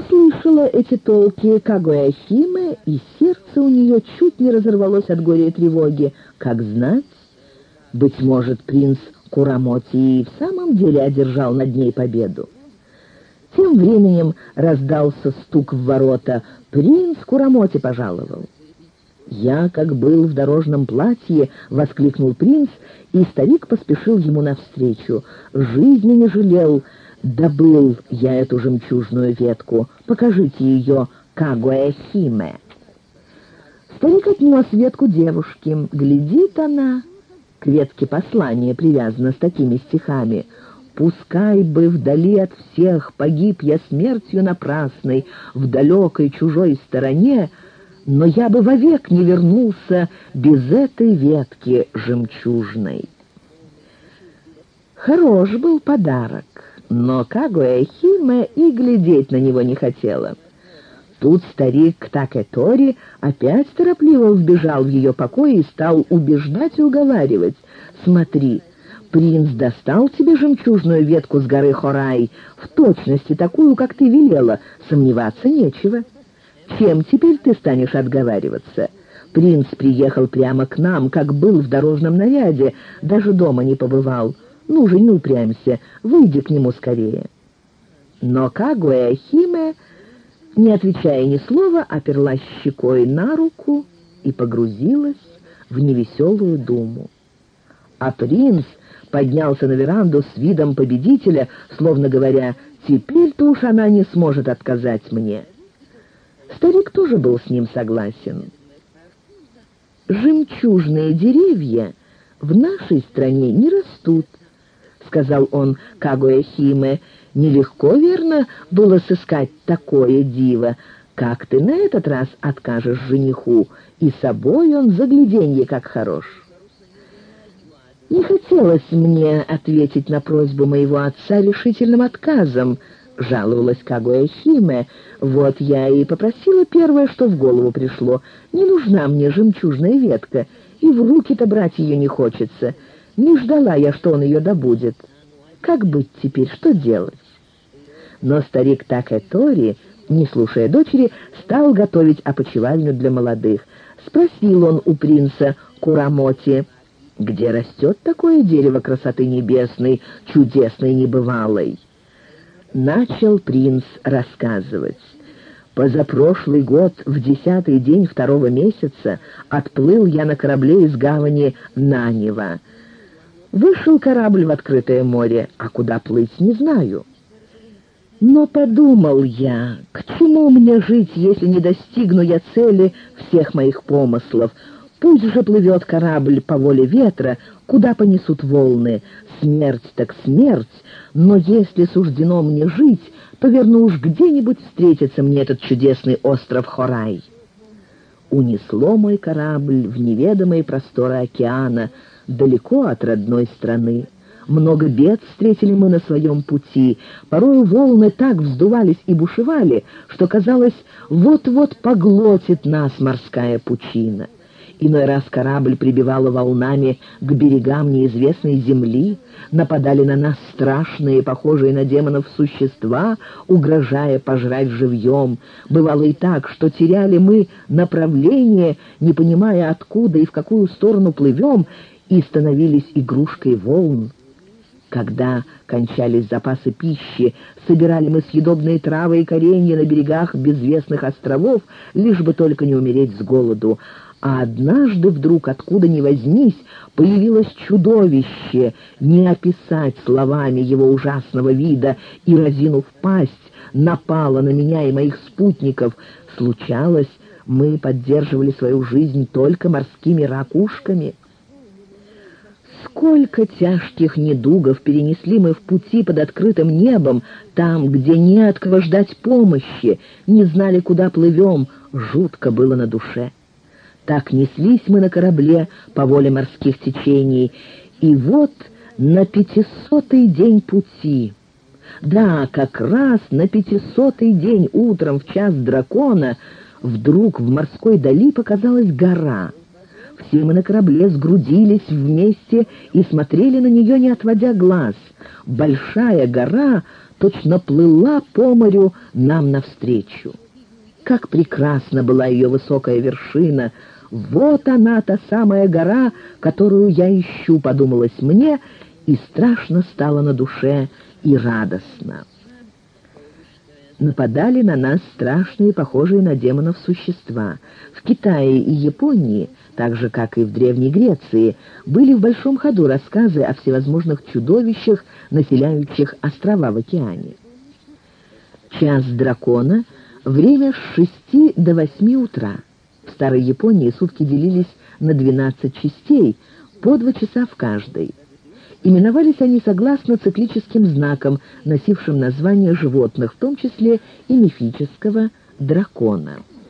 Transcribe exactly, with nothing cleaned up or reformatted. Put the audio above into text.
Услышала эти толки Кагуэ-Химе, и сердце у нее чуть не разорвалось от горя и тревоги. Как знать, быть может, принц Курамоти и в самом деле одержал над ней победу. Тем временем раздался стук в ворота. «Принц Курамоти пожаловал». «Я, как был в дорожном платье», — воскликнул принц, и старик поспешил ему навстречу. «Жизни не жалел, добыл я эту жемчужную ветку. Покажите ее Кагуэ-Химе». Старик отнес ветку девушке. Глядит она, к ветке послание привязано с такими стихами: «Пускай бы вдали от всех погиб я смертью напрасной в далекой чужой стороне, но я бы вовек не вернулся без этой ветки жемчужной». Хорош был подарок, но Кагуэ-Химе и глядеть на него не хотела. Тут старик Такэтори опять торопливо вбежал в ее покой и стал убеждать и уговаривать. «Смотри, принц достал тебе жемчужную ветку с горы Хорай, в точности такую, как ты велела, сомневаться нечего. Чем теперь ты станешь отговариваться? Принц приехал прямо к нам, как был в дорожном наряде, даже дома не побывал. Ну же, не упрямься, выйди к нему скорее». Но Кагуэ-Химе, не отвечая ни слова, оперлась щекой на руку и погрузилась в невеселую думу. А принц поднялся на веранду с видом победителя, словно говоря: «Теперь-то уж она не сможет отказать мне». Старик тоже был с ним согласен. «Жемчужные деревья в нашей стране не растут», — сказал он Кагуэ-Химе. «Нелегко, верно, было сыскать такое диво. Как ты на этот раз откажешь жениху? И собой он загляденье как хорош». «Не хотелось мне ответить на просьбу моего отца решительным отказом», — жаловалась Кагуэ-Химе. «Вот я и попросила первое, что в голову пришло. Не нужна мне жемчужная ветка, и в руки-то брать ее не хочется. Не ждала я, что он ее добудет. Как быть теперь, что делать?» Но старик Такэтори, не слушая дочери, стал готовить опочивальню для молодых. Спросил он у принца Курамоти: «Где растет такое дерево красоты небесной, чудесной, небывалой?» Начал принц рассказывать. «Позапрошлый год, в десятый день второго месяца, отплыл я на корабле из гавани Нанева. Вышел корабль в открытое море, а куда плыть, не знаю. Но подумал я, к чему мне жить, если не достигну я цели всех моих помыслов? Пусть же плывет корабль по воле ветра, куда понесут волны. Смерть так смерть, но если суждено мне жить, то верно уж где-нибудь встретится мне этот чудесный остров Хорай». Унесло мой корабль в неведомые просторы океана, далеко от родной страны. Много бед встретили мы на своем пути. Порою волны так вздувались и бушевали, что, казалось, вот-вот поглотит нас морская пучина. Иной раз корабль прибивало волнами к берегам неизвестной земли, нападали на нас страшные, похожие на демонов существа, угрожая пожрать живьем. Бывало и так, что теряли мы направление, не понимая, откуда и в какую сторону плывем, и становились игрушкой волн. Когда кончались запасы пищи, собирали мы съедобные травы и коренья на берегах безвестных островов, лишь бы только не умереть с голоду. А однажды вдруг, откуда ни возьмись, появилось чудовище, не описать словами его ужасного вида, и, разинув пасть, напало на меня и моих спутников. Случалось, мы поддерживали свою жизнь только морскими ракушками. Сколько тяжких недугов перенесли мы в пути под открытым небом, там, где не от кого ждать помощи, не знали, куда плывем, жутко было на душе. Так неслись мы на корабле по воле морских течений, и вот на пятисотый день пути, да, как раз на пятисотый день утром в час дракона, вдруг в морской дали показалась гора. Все мы на корабле сгрудились вместе и смотрели на нее, не отводя глаз. Большая гора точно плыла по морю нам навстречу. Как прекрасна была ее высокая вершина! Вот она, та самая гора, которую я ищу, подумалось мне, и страшно стало на душе, и радостно. Нападали на нас страшные, похожие на демонов существа. В Китае и Японии, так же, как и в Древней Греции, были в большом ходу рассказы о всевозможных чудовищах, населяющих острова в океане. Час дракона — время с шести до восьми утра. В старой Японии сутки делились на двенадцать частей, по два часа в каждой. Именовались они согласно циклическим знакам, носившим название животных, в том числе и мифического дракона.